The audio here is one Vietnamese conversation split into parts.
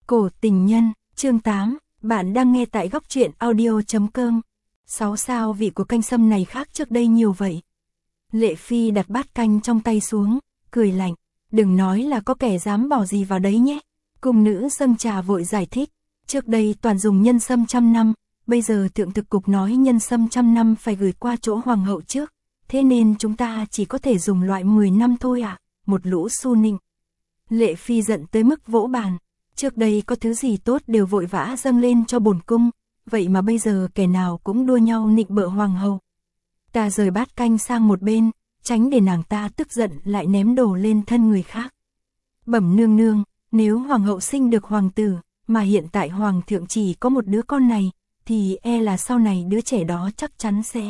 Cổ tình nhân, chương 8, bạn đang nghe tại góc truyện audio.com. 6 sao vị của canh sâm này khác trước đây nhiều vậy. Lệ Phi đặt bát canh trong tay xuống, cười lạnh, đừng nói là có kẻ dám bỏ gì vào đấy nhé. Cung nữ dâng trà vội giải thích, trước đây toàn dùng nhân sâm 100 năm, bây giờ thượng thực cục nói nhân sâm 100 năm phải gửi qua chỗ hoàng hậu trước, thế nên chúng ta chỉ có thể dùng loại 10 năm thôi ạ. Một lũ su nịnh. Lệ Phi giận tới mức vỗ bàn. Trước đây có thứ gì tốt đều vội vã dâng lên cho bổn cung, vậy mà bây giờ kẻ nào cũng đua nhau nịnh bợ hoàng hậu. Ta rời bát canh sang một bên, tránh để nàng ta tức giận lại ném đồ lên thân người khác. Bẩm nương nương, nếu hoàng hậu sinh được hoàng tử, mà hiện tại hoàng thượng chỉ có một đứa con này, thì e là sau này đứa trẻ đó chắc chắn sẽ.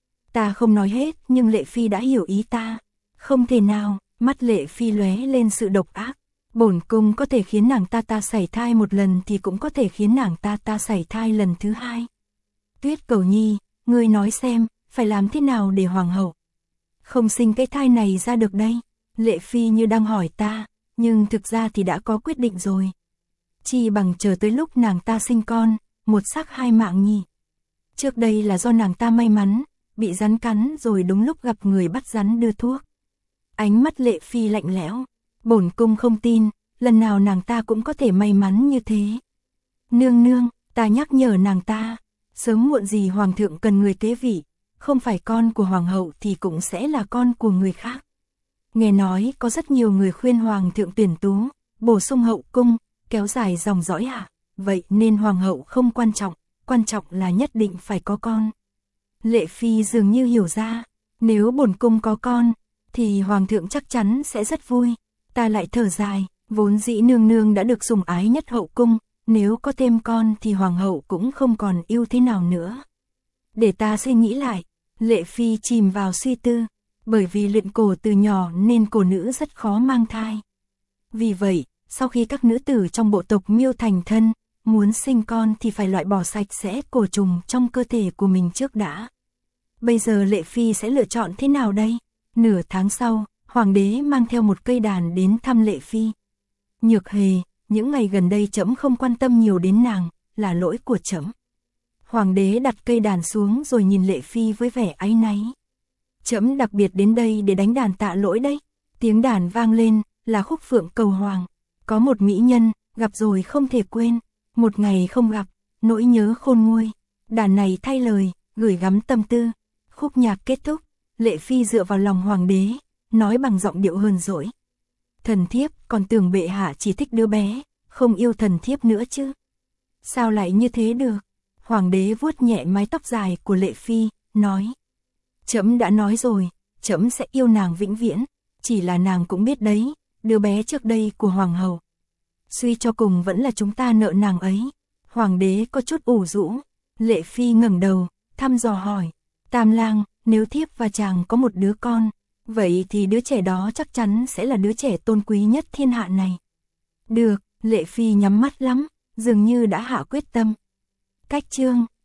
Ta không nói hết nhưng Lệ Phi đã hiểu ý ta. Không thể nào, mắt Lệ Phi lóe lên sự độc ác. Bổn cung có thể khiến nàng ta sảy thai một lần thì cũng có thể khiến nàng ta sảy thai lần thứ hai. Tuyết Cầu Nhi, ngươi nói xem, phải làm thế nào để hoàng hậu không sinh cái thai này ra được đây? Lệ Phi như đang hỏi ta, nhưng thực ra thì đã có quyết định rồi. Chi bằng chờ tới lúc nàng ta sinh con, một xác hai mạng nhỉ. Trước đây là do nàng ta may mắn, bị rắn cắn rồi đúng lúc gặp người bắt rắn đưa thuốc. Ánh mắt Lệ Phi lạnh lẽo. Bổn cung không tin, lần nào nàng ta cũng có thể may mắn như thế. Nương nương, ta nhắc nhở nàng ta, sớm muộn gì hoàng thượng cần người kế vị, không phải con của hoàng hậu thì cũng sẽ là con của người khác. Nghe nói có rất nhiều người khuyên hoàng thượng tuyển tú, bổ sung hậu cung, kéo dài dòng dõi ạ. Vậy nên hoàng hậu không quan trọng là nhất định phải có con. Lệ Phi dường như hiểu ra, nếu bổn cung có con, thì hoàng thượng chắc chắn sẽ rất vui. Ta lại thở dài, vốn dĩ nương nương đã được sủng ái nhất hậu cung, nếu có thêm con thì hoàng hậu cũng không còn yêu thế nào nữa. Để ta suy nghĩ lại. Lệ Phi chìm vào suy tư, bởi vì luyện cổ từ nhỏ nên cổ nữ rất khó mang thai. Vì vậy, sau khi các nữ tử trong bộ tộc Miêu thành thân, muốn sinh con thì phải loại bỏ sạch sẽ cổ trùng trong cơ thể của mình trước đã. Bây giờ Lệ Phi sẽ lựa chọn thế nào đây? Nửa tháng sau, hoàng đế mang theo một cây đàn đến thăm Lệ Phi. Nhược Hề, những ngày gần đây trẫm không quan tâm nhiều đến nàng, là lỗi của trẫm. Hoàng đế đặt cây đàn xuống rồi nhìn Lệ Phi với vẻ áy náy. Trẫm đặc biệt đến đây để đánh đàn tạ lỗi đấy. Tiếng đàn vang lên, là khúc Phượng Cầu Hoàng. Có một mỹ nhân, gặp rồi không thể quên. Một ngày không gặp, nỗi nhớ khôn nguôi. Đàn này thay lời, gửi gắm tâm tư. Khúc nhạc kết thúc, Lệ Phi dựa vào lòng hoàng đế, nói bằng giọng điệu hờn dỗi. Thần thiếp còn tưởng bệ hạ chỉ thích đứa bé, không yêu thần thiếp nữa chứ. Sao lại như thế được? Hoàng đế vuốt nhẹ mái tóc dài của Lệ Phi, nói. Trẫm đã nói rồi, trẫm sẽ yêu nàng vĩnh viễn, chỉ là nàng cũng biết đấy, đứa bé trước đây của hoàng hậu. Suy cho cùng vẫn là chúng ta nợ nàng ấy. Hoàng đế có chút ủ rũ. Lệ Phi ngẩng đầu, thăm dò hỏi. Tam lang, nếu thiếp và chàng có một đứa con, vậy thì đứa trẻ đó chắc chắn sẽ là đứa trẻ tôn quý nhất thiên hạ này. Được, Lệ Phi nhắm mắt lắm, dường như đã hạ quyết tâm. Cách chương